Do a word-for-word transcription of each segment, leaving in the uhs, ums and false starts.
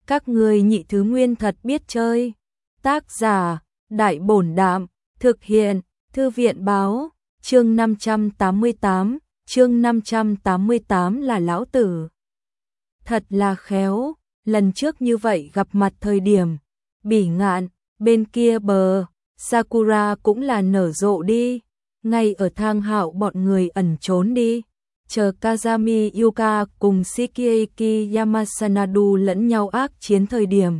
Các ngươi nhị thứ nguyên thật biết chơi. Tác giả, Đại Bổn Đạm, thực hiện, Thư viện Báo, chương năm trăm tám mươi tám, chương năm trăm tám mươi tám là lão tử. Thật là khéo, lần trước như vậy gặp mặt thời điểm, Bỉ Ngạn, bên kia bờ, Sakura cũng là nở rộ đi, ngay ở Thang Hạo bọn người ẩn trốn đi. Chờ Kazami Yuka cùng Shikieki Yamasanadu lẫn nhau ác chiến thời điểm.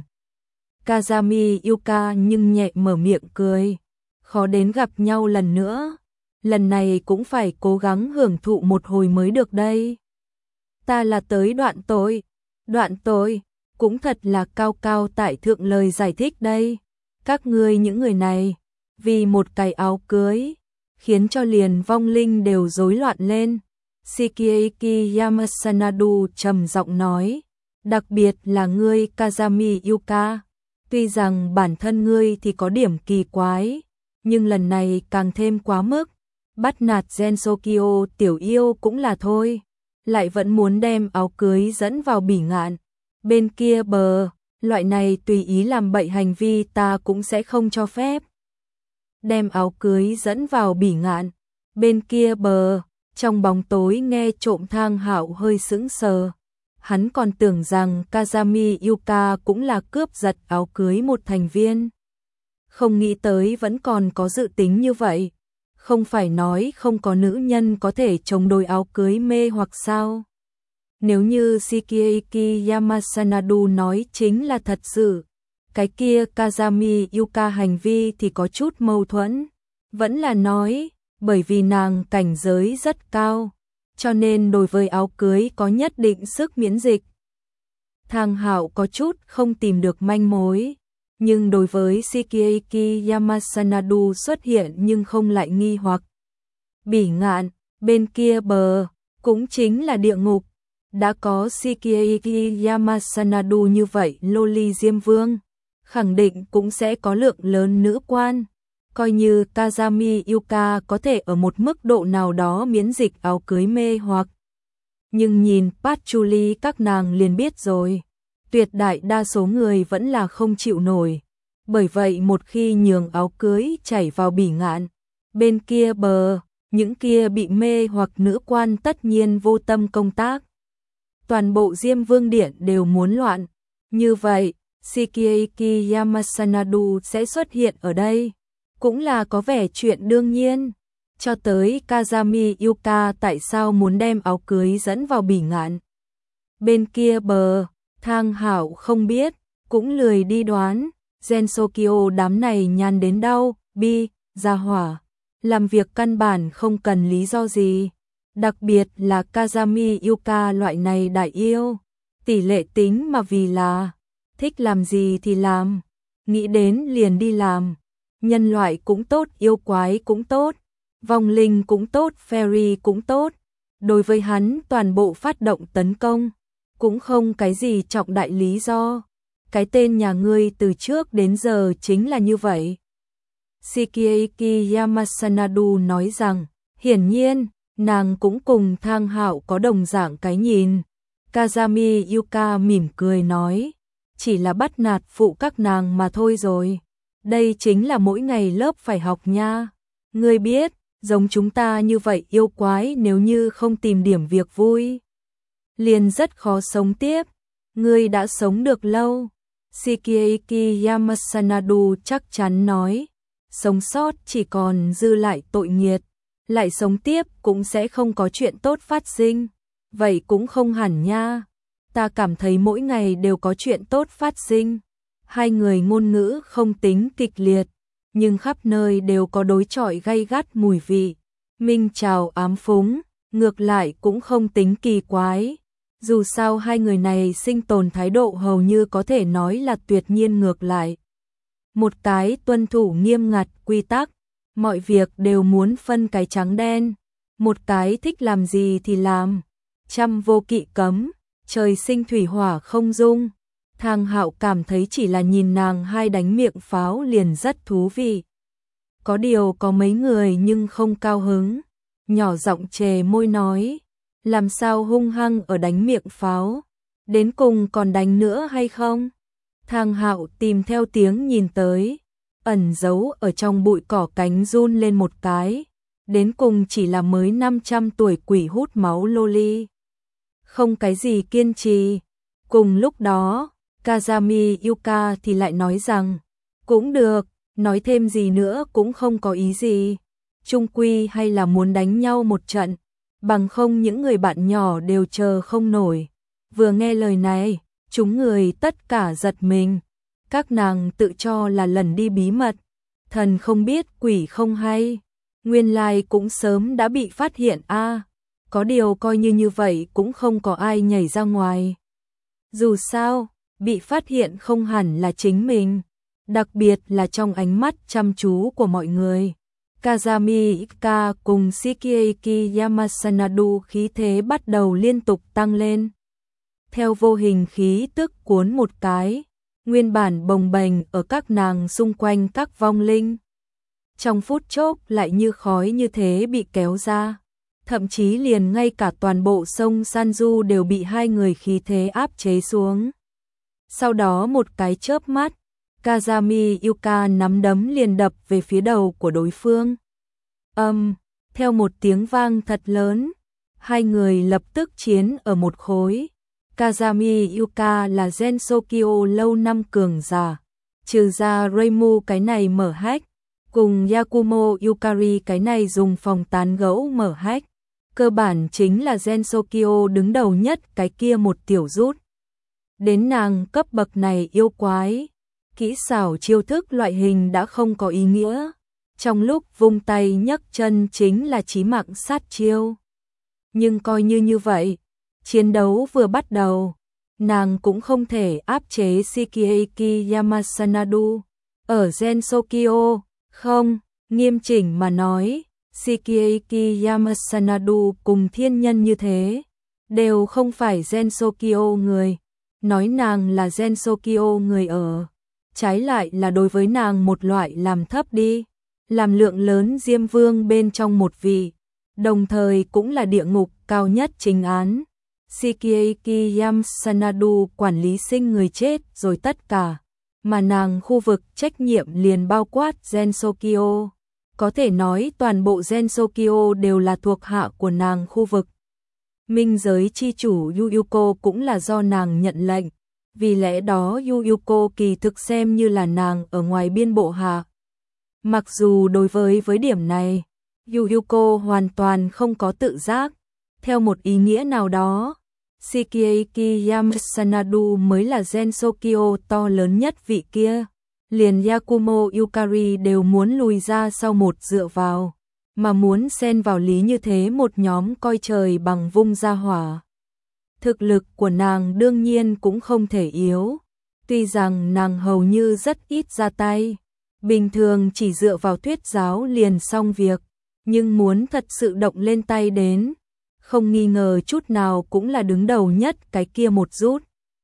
Kazami Yuka nhưng nhẹ mở miệng cười, khó đến gặp nhau lần nữa, lần này cũng phải cố gắng hưởng thụ một hồi mới được đây. Ta là tới đoạn tối, đoạn tối, cũng thật là cao cao tại thượng lời giải thích đây. Các ngươi những người này, vì một cái áo cưới, khiến cho liền vong linh đều rối loạn lên. Shikieki Yamasanadu trầm giọng nói, đặc biệt là ngươi Kazami Yuka, tuy rằng bản thân ngươi thì có điểm kỳ quái, nhưng lần này càng thêm quá mức, bắt nạt Gensokyo tiểu yêu cũng là thôi, lại vẫn muốn đem áo cưới dẫn vào Bỉ Ngạn. Bên kia bờ, loại này tùy ý làm bậy hành vi ta cũng sẽ không cho phép. Đem áo cưới dẫn vào Bỉ Ngạn, bên kia bờ. Trong bóng tối nghe trộm Thang Hạo hơi sững sờ, hắn còn tưởng rằng Kazami Yuka cũng là cướp giật áo cưới một thành viên. Không nghĩ tới vẫn còn có dự tính như vậy, không phải nói không có nữ nhân có thể chống đối áo cưới mê hoặc sao. Nếu như Shikieki Yamasanadu nói chính là thật sự, cái kia Kazami Yuka hành vi thì có chút mâu thuẫn, vẫn là nói bởi vì nàng cảnh giới rất cao, cho nên đối với áo cưới có nhất định sức miễn dịch. Thang Hạo có chút không tìm được manh mối, nhưng đối với Shikieki Yamasanadu xuất hiện nhưng không lại nghi hoặc. Bỉ Ngạn, bên kia bờ, cũng chính là địa ngục, đã có Shikieki Yamasanadu như vậy loli Diêm Vương, khẳng định cũng sẽ có lượng lớn nữ quan. Coi như Kazami Yuka có thể ở một mức độ nào đó miễn dịch áo cưới mê hoặc. Nhưng nhìn Patchouli các nàng liền biết rồi, tuyệt đại đa số người vẫn là không chịu nổi. Bởi vậy một khi nhường áo cưới chảy vào Bỉ Ngạn, bên kia bờ, những kia bị mê hoặc nữ quan tất nhiên vô tâm công tác. Toàn bộ Diêm Vương Điện đều muốn loạn. Như vậy, Shikieki Yamasanadu sẽ xuất hiện ở đây. Cũng là có vẻ chuyện đương nhiên. Cho tới Kazami Yuka tại sao muốn đem áo cưới dẫn vào Bỉ Ngạn. Bên kia bờ, Thang Hạo không biết, cũng lười đi đoán. Gensokyo đám này nhàn đến đau, bi, ra hỏa. Làm việc căn bản không cần lý do gì. Đặc biệt là Kazami Yuka loại này đại yêu. Tỷ lệ tính mà vì là thích làm gì thì làm. Nghĩ đến liền đi làm. Nhân loại cũng tốt, yêu quái cũng tốt, vong linh cũng tốt, fairy cũng tốt. Đối với hắn toàn bộ phát động tấn công, cũng không cái gì trọng đại lý do. Cái tên nhà ngươi từ trước đến giờ chính là như vậy. Shikieki Yamasanadu nói rằng, hiển nhiên, nàng cũng cùng Thang Hạo có đồng dạng cái nhìn. Kazami Yuka mỉm cười nói, chỉ là bắt nạt phụ các nàng mà thôi rồi. Đây chính là mỗi ngày lớp phải học nha. Ngươi biết, giống chúng ta như vậy yêu quái nếu như không tìm điểm việc vui, liền rất khó sống tiếp. Ngươi đã sống được lâu. Shikieki Yamasanadu chắc chắn nói, sống sót chỉ còn dư lại tội nghiệt, lại sống tiếp cũng sẽ không có chuyện tốt phát sinh. Vậy cũng không hẳn nha. Ta cảm thấy mỗi ngày đều có chuyện tốt phát sinh. Hai người ngôn ngữ không tính kịch liệt, nhưng khắp nơi đều có đối chọi gay gắt mùi vị. Minh chào ám phúng, ngược lại cũng không tính kỳ quái. Dù sao hai người này sinh tồn thái độ hầu như có thể nói là tuyệt nhiên ngược lại. Một cái tuân thủ nghiêm ngặt quy tắc, mọi việc đều muốn phân cái trắng đen. Một cái thích làm gì thì làm, trăm vô kỵ cấm, trời sinh thủy hỏa không dung. Thang Hạo cảm thấy chỉ là nhìn nàng hai đánh miệng pháo liền rất thú vị. Có điều có mấy người nhưng không cao hứng, nhỏ giọng chề môi nói, làm sao hung hăng ở đánh miệng pháo. Đến cùng còn đánh nữa hay không? Thang Hạo tìm theo tiếng nhìn tới, ẩn giấu ở trong bụi cỏ cánh run lên một cái, đến cùng chỉ là mới năm trăm tuổi quỷ hút máu loli. Không cái gì kiên trì. Cùng lúc đó, Kazami Yuka thì lại nói rằng, cũng được, nói thêm gì nữa cũng không có ý gì. Chung quy hay là muốn đánh nhau một trận, bằng không những người bạn nhỏ đều chờ không nổi. Vừa nghe lời này, chúng người tất cả giật mình. Các nàng tự cho là lần đi bí mật, thần không biết quỷ không hay, nguyên lai cũng sớm đã bị phát hiện a. À, có điều coi như như vậy cũng không có ai nhảy ra ngoài. Dù sao, bị phát hiện không hẳn là chính mình, đặc biệt là trong ánh mắt chăm chú của mọi người. Kazami Ika cùng Shikieki Yamasanadu khí thế bắt đầu liên tục tăng lên. Theo vô hình khí tức cuốn một cái, nguyên bản bồng bềnh ở các nàng xung quanh các vong linh. Trong phút chốc lại như khói như thế bị kéo ra, thậm chí liền ngay cả toàn bộ sông Sanju đều bị hai người khí thế áp chế xuống. Sau đó một cái chớp mắt, Kazami Yuka nắm đấm liền đập về phía đầu của đối phương. Âm, um, theo một tiếng vang thật lớn, hai người lập tức chiến ở một khối. Kazami Yuka là Gensokyo lâu năm cường giả, trừ ra Reimu cái này mở hack, cùng Yakumo Yukari cái này dùng phòng tán gẫu mở hack. Cơ bản chính là Gensokyo đứng đầu nhất cái kia một tiểu rút. Đến nàng cấp bậc này yêu quái, kỹ xảo chiêu thức loại hình đã không có ý nghĩa. Trong lúc vung tay nhấc chân chính là chí mạng sát chiêu. Nhưng coi như như vậy, chiến đấu vừa bắt đầu, nàng cũng không thể áp chế Shikieki Yamasanadu. Ở Gensokyo, không, nghiêm chỉnh mà nói, Shikieki Yamasanadu cùng thiên nhân như thế, đều không phải Gensokyo người. Nói nàng là Gensokyo người ở, trái lại là đối với nàng một loại làm thấp đi, làm lượng lớn Diêm Vương bên trong một vị, đồng thời cũng là địa ngục cao nhất chính án. Shikieki Yamasanadu quản lý sinh người chết rồi tất cả, mà nàng khu vực trách nhiệm liền bao quát Gensokyo. Có thể nói toàn bộ Gensokyo đều là thuộc hạ của nàng khu vực. Minh giới chi chủ Yuyuko cũng là do nàng nhận lệnh, vì lẽ đó Yuyuko kỳ thực xem như là nàng ở ngoài biên bộ hạ. Mặc dù đối với với điểm này, Yuyuko hoàn toàn không có tự giác, theo một ý nghĩa nào đó, Shikieki Yamasanadu mới là Gensokyo to lớn nhất vị kia, liền Yakumo Yukari đều muốn lùi ra sau một dựa vào, mà muốn xen vào lý như thế một nhóm coi trời bằng vung ra hỏa. Thực lực của nàng đương nhiên cũng không thể yếu, tuy rằng nàng hầu như rất ít ra tay, bình thường chỉ dựa vào thuyết giáo liền xong việc, nhưng muốn thật sự động lên tay đến, không nghi ngờ chút nào cũng là đứng đầu nhất cái kia một rút.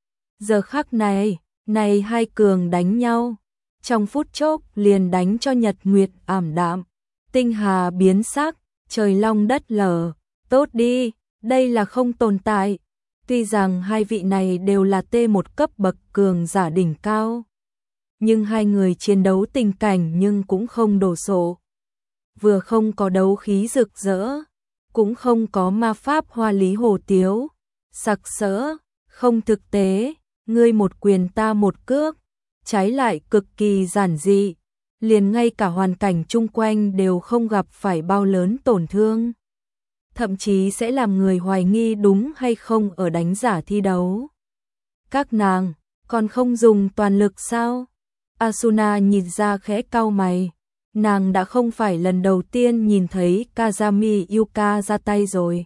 Giờ khắc này, này hai cường đánh nhau, trong phút chốc liền đánh cho nhật nguyệt ảm đạm, tinh hà biến sắc, trời long đất lở, tốt đi, đây là không tồn tại. Tuy rằng hai vị này đều là T một cấp bậc cường giả đỉnh cao, nhưng hai người chiến đấu tình cảnh nhưng cũng không đồ sộ. Vừa không có đấu khí rực rỡ, cũng không có ma pháp hoa lý hồ tiếu, sặc sỡ, không thực tế, ngươi một quyền ta một cước, trái lại cực kỳ giản dị, liền ngay cả hoàn cảnh chung quanh đều không gặp phải bao lớn tổn thương. Thậm chí sẽ làm người hoài nghi đúng hay không ở đánh giả thi đấu. Các nàng, còn không dùng toàn lực sao? Asuna nhìn ra khẽ cau mày, nàng đã không phải lần đầu tiên nhìn thấy Kazami Yuka ra tay rồi.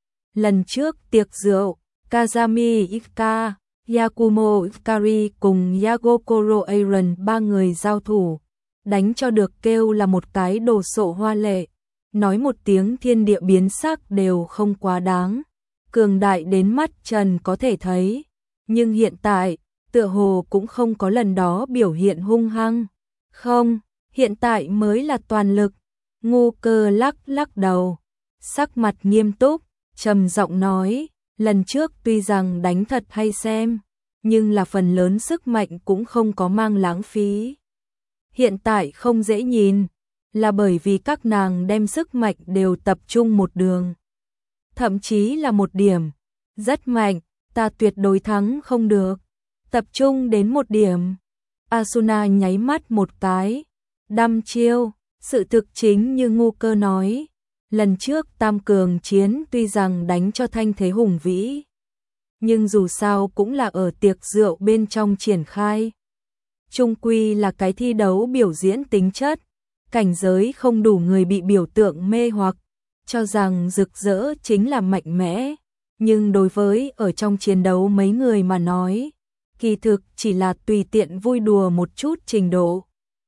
Lần trước tiệc rượu, Kazami Yuka, Yakumo Yukari cùng Yagokoro Aaron ba người giao thủ, đánh cho được kêu là một cái đồ sộ hoa lệ. Nói một tiếng thiên địa biến sắc đều không quá đáng, cường đại đến mắt trần có thể thấy, nhưng hiện tại, tựa hồ cũng không có lần đó biểu hiện hung hăng. Không, hiện tại mới là toàn lực. Ngu Cơ lắc lắc đầu, sắc mặt nghiêm túc, trầm giọng nói, Lần trước tuy rằng đánh thật hay xem, nhưng là phần lớn sức mạnh cũng không có mang lãng phí. Hiện tại không dễ nhìn, là bởi vì các nàng đem sức mạnh đều tập trung một đường. Thậm chí là một điểm. Rất mạnh, ta tuyệt đối thắng không được. Tập trung đến một điểm. Asuna nháy mắt một cái. Đăm chiêu, sự thực chính như Ngu Cơ nói. Lần trước tam cường chiến tuy rằng đánh cho thanh thế hùng vĩ, nhưng dù sao cũng là ở tiệc rượu bên trong triển khai. Chung quy là cái thi đấu biểu diễn tính chất, cảnh giới không đủ người bị biểu tượng mê hoặc, cho rằng rực rỡ chính là mạnh mẽ, nhưng đối với ở trong chiến đấu mấy người mà nói, kỳ thực chỉ là tùy tiện vui đùa một chút trình độ.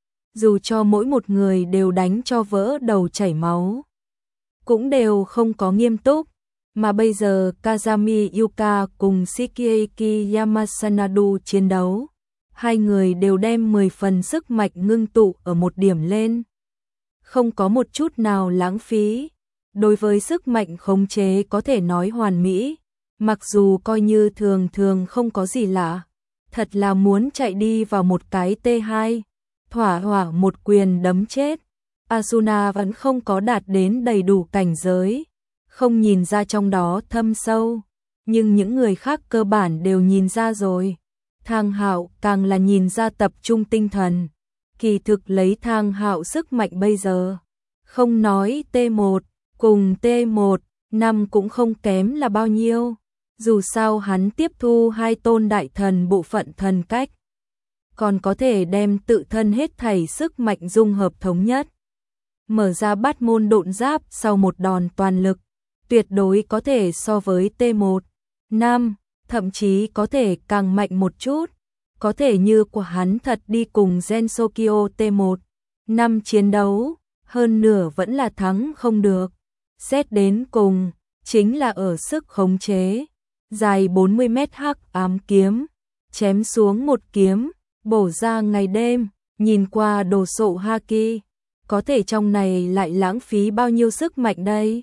Dù cho mỗi một người đều đánh cho vỡ đầu chảy máu, cũng đều không có nghiêm túc, mà bây giờ Kazami Yuka cùng Shikieki Yamasanadu chiến đấu, hai người đều đem mười phần sức mạnh ngưng tụ ở một điểm lên. Không có một chút nào lãng phí, đối với sức mạnh khống chế có thể nói hoàn mỹ, mặc dù coi như thường thường không có gì lạ, thật là muốn chạy đi vào một cái T hai, thỏa hỏa một quyền đấm chết. Asuna vẫn không có đạt đến đầy đủ cảnh giới, không nhìn ra trong đó thâm sâu, nhưng những người khác cơ bản đều nhìn ra rồi. Thang Hạo càng là nhìn ra tập trung tinh thần. Kỳ thực lấy Thang Hạo sức mạnh bây giờ, không nói T một, cùng T một, năm cũng không kém là bao nhiêu. Dù sao hắn tiếp thu hai tôn đại thần bộ phận thần cách, còn có thể đem tự thân hết thảy sức mạnh dung hợp thống nhất. Mở ra bát môn độn giáp sau một đòn toàn lực, tuyệt đối có thể so với T một, năm, thậm chí có thể càng mạnh một chút, có thể như của hắn thật đi cùng Gensokyo T một, năm chiến đấu, hơn nửa vẫn là thắng không được. Xét đến cùng, chính là ở sức khống chế, dài bốn mươi mét hắc ám kiếm, chém xuống một kiếm, bổ ra ngày đêm, nhìn qua đồ sộ haki, có thể trong này lại lãng phí bao nhiêu sức mạnh đây?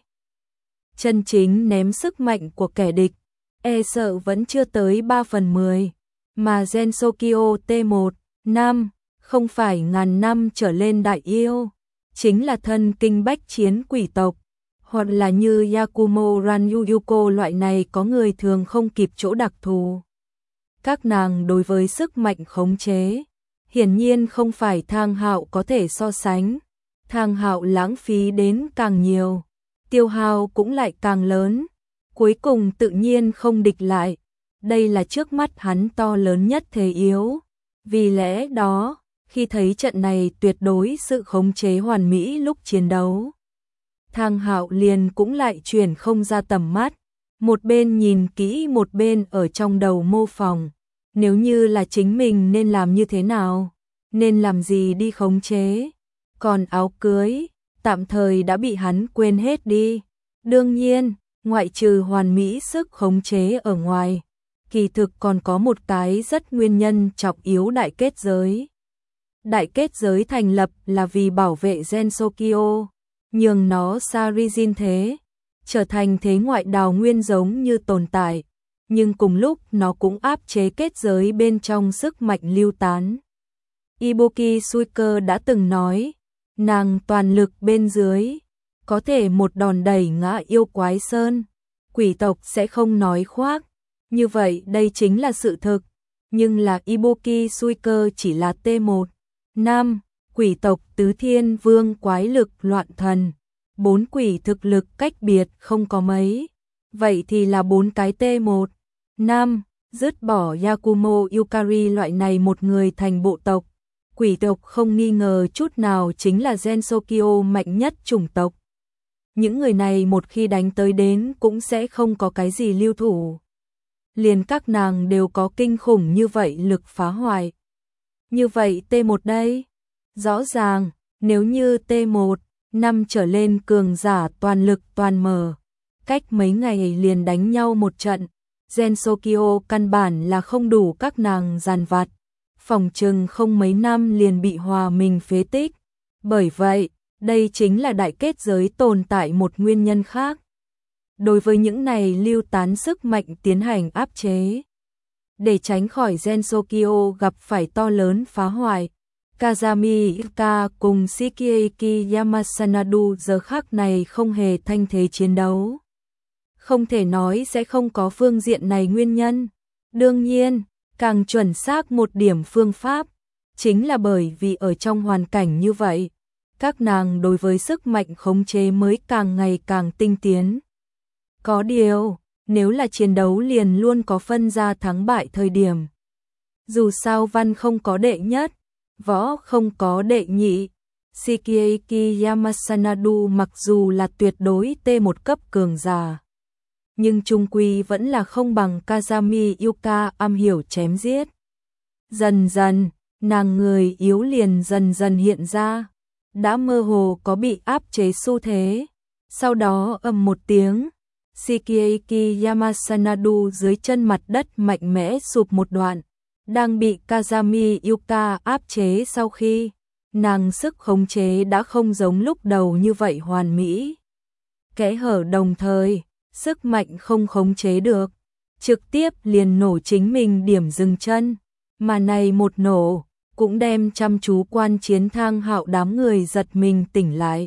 Chân chính ném sức mạnh của kẻ địch, e sợ vẫn chưa tới ba phần mười, mà Gensokyo T một, năm, không phải ngàn năm trở lên đại yêu, chính là thân kinh bách chiến quỷ tộc, hoặc là như Yakumo Ranyuyuko loại này có người thường không kịp chỗ đặc thù. Các nàng đối với sức mạnh khống chế, hiển nhiên không phải Thang Hạo có thể so sánh. Thang Hạo lãng phí đến càng nhiều, tiêu hao cũng lại càng lớn, cuối cùng tự nhiên không địch lại. Đây là trước mắt hắn to lớn nhất thế yếu. Vì lẽ đó, khi thấy trận này tuyệt đối sự khống chế hoàn mỹ lúc chiến đấu, Thang Hạo liền cũng lại chuyển không ra tầm mắt, một bên nhìn kỹ một bên ở trong đầu mô phỏng, nếu như là chính mình nên làm như thế nào, nên làm gì đi khống chế. Còn áo cưới, tạm thời đã bị hắn quên hết đi. Đương nhiên, ngoại trừ hoàn mỹ sức khống chế ở ngoài, kỳ thực còn có một cái rất nguyên nhân trọng yếu đại kết giới. Đại kết giới thành lập là vì bảo vệ Gensokyo, nhường nó Sarijin thế, trở thành thế ngoại đào nguyên giống như tồn tại, nhưng cùng lúc nó cũng áp chế kết giới bên trong sức mạnh lưu tán. Ibuki Suiker đã từng nói, nàng toàn lực bên dưới, có thể một đòn đẩy ngã yêu quái sơn, quỷ tộc sẽ không nói khoác, như vậy đây chính là sự thực, nhưng là Ibuki Suiker chỉ là T một, năm, quỷ tộc tứ thiên vương quái lực loạn thần, bốn quỷ thực lực cách biệt không có mấy, vậy thì là bốn cái T một, năm, dứt bỏ Yakumo Yukari loại này một người thành bộ tộc. Quỷ tộc không nghi ngờ chút nào chính là Gensokyo mạnh nhất chủng tộc. Những người này một khi đánh tới đến cũng sẽ không có cái gì lưu thủ. Liền các nàng đều có kinh khủng như vậy lực phá hoại. Như vậy T một đây, rõ ràng, nếu như T một, năm trở lên cường giả toàn lực toàn mở, cách mấy ngày liền đánh nhau một trận, Gensokyo căn bản là không đủ các nàng giàn vặt. Phòng trừng không mấy năm liền bị hòa mình phế tích. Bởi vậy, đây chính là đại kết giới tồn tại một nguyên nhân khác. đối với những này lưu tán sức mạnh tiến hành áp chế. Để tránh khỏi Gensokyo gặp phải to lớn phá hoại, Kazami Ika cùng Shigeaki Yamasanadu giờ khắc này không hề thanh thế chiến đấu. Không thể nói sẽ không có phương diện này nguyên nhân. Đương nhiên, càng chuẩn xác một điểm phương pháp, chính là bởi vì ở trong hoàn cảnh như vậy, các nàng đối với sức mạnh khống chế mới càng ngày càng tinh tiến. Có điều, nếu là chiến đấu liền luôn có phân ra thắng bại thời điểm. Dù sao văn không có đệ nhất, võ không có đệ nhị, Shigeaki Yamasanadu mặc dù là tuyệt đối T một cấp cường giả, nhưng chung quy vẫn là không bằng Kazami Yuka am hiểu chém giết. Dần dần, nàng người yếu liền dần dần hiện ra, đã mơ hồ có bị áp chế xu thế. Sau đó ầm một tiếng, Shigeaki Yamasanadu dưới chân mặt đất mạnh mẽ sụp một đoạn, đang bị Kazami Yuka áp chế sau khi nàng sức khống chế đã không giống lúc đầu như vậy hoàn mỹ. Kẽ hở đồng thời, sức mạnh không khống chế được, trực tiếp liền nổ chính mình điểm dừng chân, mà này một nổ, cũng đem chăm chú quan chiến Thang Hạo đám người giật mình tỉnh lại.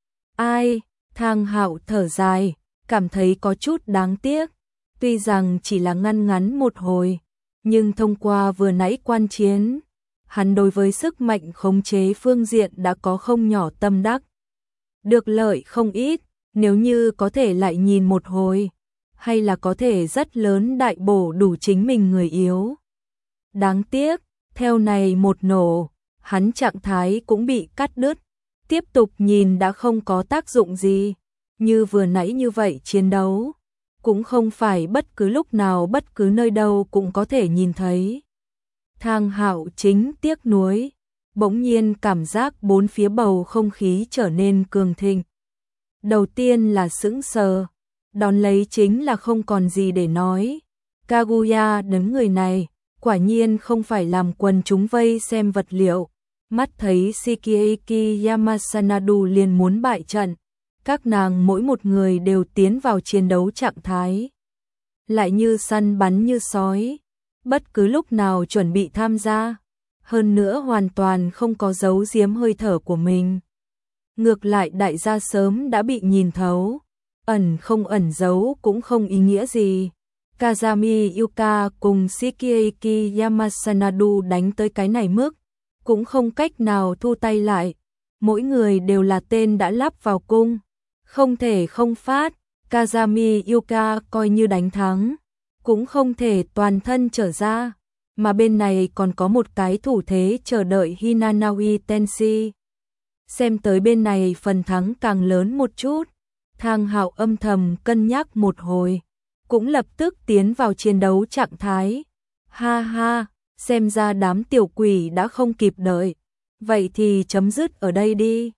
Ai, Thang Hạo thở dài, cảm thấy có chút đáng tiếc, tuy rằng chỉ là ngăn ngắn một hồi, nhưng thông qua vừa nãy quan chiến, hắn đối với sức mạnh khống chế phương diện đã có không nhỏ tâm đắc. Được lợi không ít, nếu như có thể lại nhìn một hồi, hay là có thể rất lớn đại bổ đủ chính mình người yếu. Đáng tiếc, theo này một nổ, hắn trạng thái cũng bị cắt đứt, tiếp tục nhìn đã không có tác dụng gì, như vừa nãy như vậy chiến đấu, cũng không phải bất cứ lúc nào bất cứ nơi đâu cũng có thể nhìn thấy. Thang Hạo chính tiếc nuối, bỗng nhiên cảm giác bốn phía bầu không khí trở nên cường thịnh. Đầu tiên là sững sờ, đón lấy chính là không còn gì để nói. Kaguya đấng người này, quả nhiên không phải làm quần chúng vây xem vật liệu. Mắt thấy Shigeaki Yamasanadu liền muốn bại trận, các nàng mỗi một người đều tiến vào chiến đấu trạng thái. Lại như săn bắn như sói, bất cứ lúc nào chuẩn bị tham gia, hơn nữa hoàn toàn không có giấu giếm hơi thở của mình. Ngược lại đại gia sớm đã bị nhìn thấu, ẩn không ẩn giấu cũng không ý nghĩa gì. Kazami Yuka cùng Shigeaki Yamasanadu đánh tới cái này mức, cũng không cách nào thu tay lại, mỗi người đều là tên đã lắp vào cung, không thể không phát. Kazami Yuka coi như đánh thắng, cũng không thể toàn thân trở ra, mà bên này còn có một cái thủ thế chờ đợi Hinanawi Tenshi. Xem tới bên này phần thắng càng lớn một chút, Thang Hạo âm thầm cân nhắc một hồi, cũng lập tức tiến vào chiến đấu trạng thái. Ha ha, xem ra đám tiểu quỷ đã không kịp đợi, vậy thì chấm dứt ở đây đi.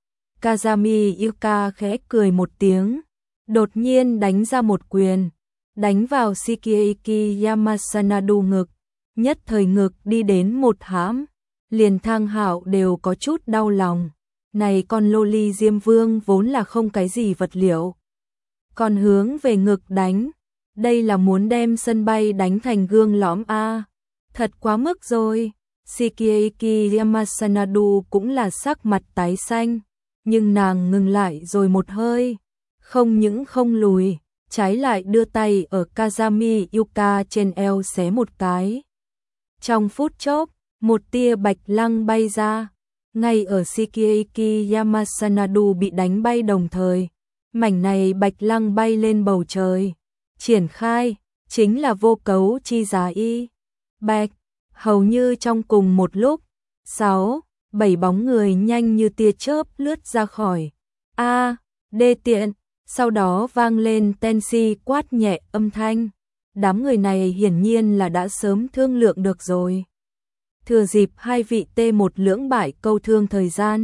Kazami Yuka khẽ cười một tiếng, đột nhiên đánh ra một quyền, đánh vào Shigeaki Yamasanadu ngực, nhất thời ngực đi đến một hãm, liền Thang Hạo đều có chút đau lòng. Này con loli Diêm Vương vốn là không cái gì vật liệu, còn hướng về ngực đánh, đây là muốn đem sân bay đánh thành gương lõm a, thật quá mức rồi. Shigeaki Yamasanadu cũng là sắc mặt tái xanh, nhưng nàng ngừng lại rồi một hơi, không những không lùi, trái lại đưa tay ở Kazami Yuka trên eo xé một cái. Trong phút chốc, một tia bạch lăng bay ra, ngay ở Shigeaki Yamasanadu bị đánh bay đồng thời, mảnh này bạch lăng bay lên bầu trời, triển khai, chính là vô cấu chi giá y. Bạch, hầu như trong cùng một lúc, sáu, bảy bóng người nhanh như tia chớp lướt ra khỏi. A, đê tiện, sau đó vang lên Tenshi quát nhẹ âm thanh. Đám người này hiển nhiên là đã sớm thương lượng được rồi. Thừa dịp hai vị T một lưỡng bại câu thương thời gian,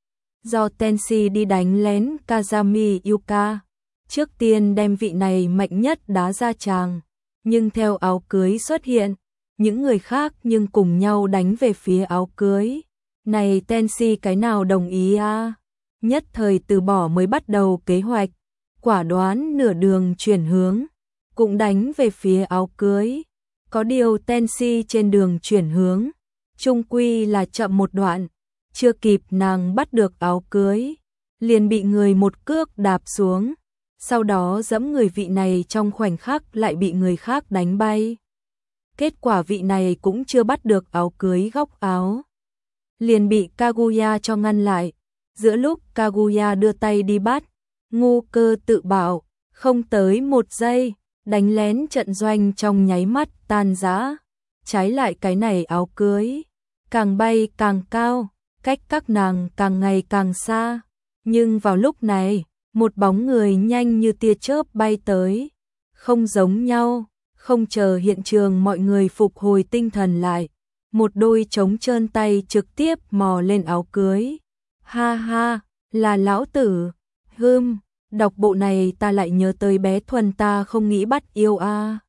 do Tenshi đi đánh lén Kazami Yuka, trước tiên đem vị này mạnh nhất đá ra tràng, nhưng theo áo cưới xuất hiện, những người khác nhưng cùng nhau đánh về phía áo cưới. Này Tenshi cái nào đồng ý a? À? Nhất thời từ bỏ mới bắt đầu kế hoạch, quả đoán nửa đường chuyển hướng, cũng đánh về phía áo cưới. Có điều Tensi trên đường chuyển hướng, chung quy là chậm một đoạn, chưa kịp nàng bắt được áo cưới, liền bị người một cước đạp xuống, sau đó giẫm người vị này trong khoảnh khắc lại bị người khác đánh bay. Kết quả vị này cũng chưa bắt được áo cưới góc áo, liền bị Kaguya cho ngăn lại. Giữa lúc Kaguya đưa tay đi bắt, ngu cơ tự bảo, không tới một giây, đánh lén trận doanh trong nháy mắt tan rã. Trái lại cái này áo cưới, càng bay càng cao, cách các nàng càng ngày càng xa. Nhưng vào lúc này, một bóng người nhanh như tia chớp bay tới, không giống nhau, không chờ hiện trường mọi người phục hồi tinh thần lại. Một đôi trống trơn tay trực tiếp mò lên áo cưới. Ha ha, là lão tử. Hưm, đọc bộ này ta lại nhớ tới bé Thuần ta không nghĩ bắt yêu a. À.